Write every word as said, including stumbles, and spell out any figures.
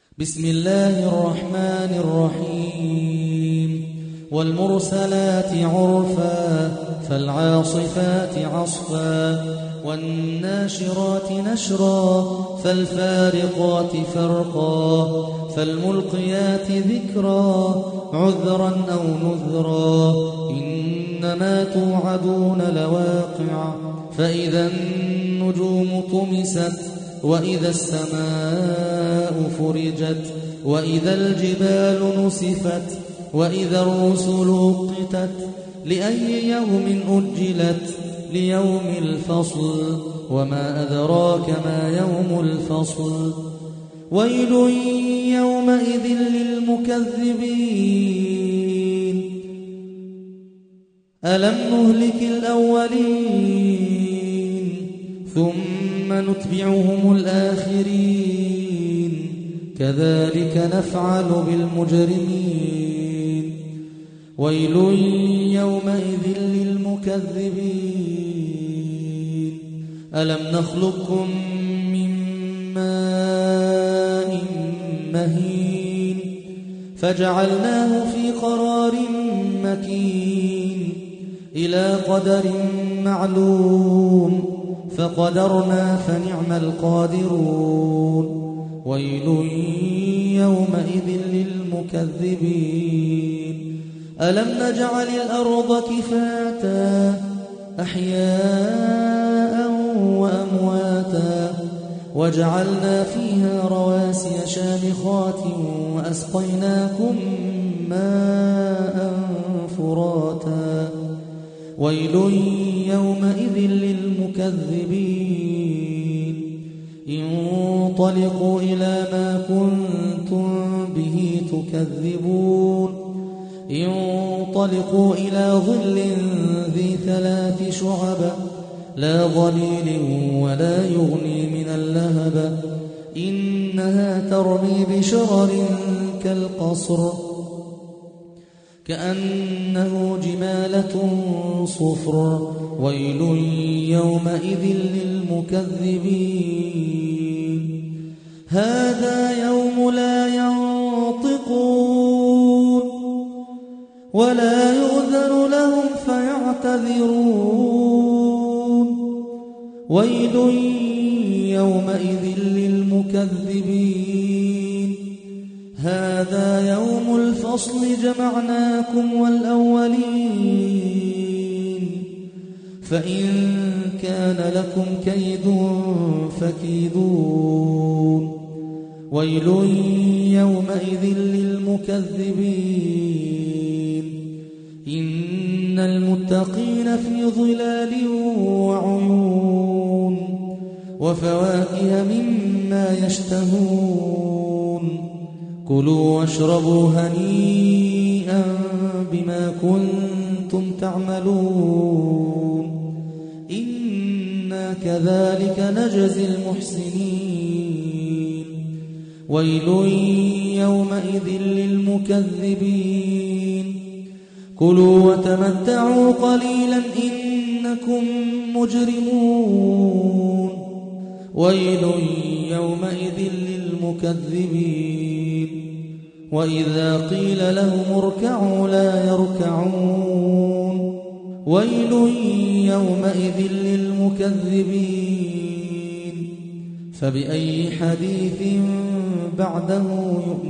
بسم الله الرحمن الرحيم والمرسلات عرفا فالعاصفات عصفا والناشرات نشرا فالفارقات فرقا فالملقيات ذكرا عذرا أو نذرا إنما توعدون لواقع فإذا النجوم طمست وإذا السماء فرجت وإذا الجبال نسفت وإذا الرسل أقتت لأي يوم أجلت ليوم الفصل وما أدراك ما يوم الفصل ويل يومئذ للمكذبين ألم نهلك الأولين ثم نتبعهم الآخرين كذلك نفعل بالمجرمين ويل يومئذ للمكذبين ألم نخلقكم من ماء مهين فجعلناه في قرار مكين إلى قدر معلوم فقدرنا فنعم القادرون ويل يومئذ للمكذبين ألم نجعل الأرض كفاتا أحياء وأمواتا وجعلنا فيها رواسي شامخات وأسقيناكم ماء فراتا ويل يومئذ للمكذبين انطلقوا إلى ما كنتم به تكذبون انطلقوا إلى ظل ذي ثلاث شعب لا ظليل ولا يغني من اللهب إنها ترمي بشرر كالقصر كأنه جمالة صفر ويل يومئذ للمكذبين هذا يوم لا ينطقون ولا يؤذن لهم فيعتذرون ويل يومئذ للمكذبين هذا يوم الفصل جمعناكم والأولين فإن كان لكم كيد فكيدون ويل يومئذ للمكذبين إن المتقين في ظلال وعيون وفواكه مما يشتهون كلوا واشربوا هنيئا بما كنتم تعملون إنا كذلك نجزي المحسنين ويل يومئذ للمكذبين كلوا وتمتعوا قليلا إنكم مجرمون ويل يومئذ للمكذبين وإذا قيل لهم اركعوا لا يركعون ويل يومئذ للمكذبين فبأي حديث بعده يؤمنون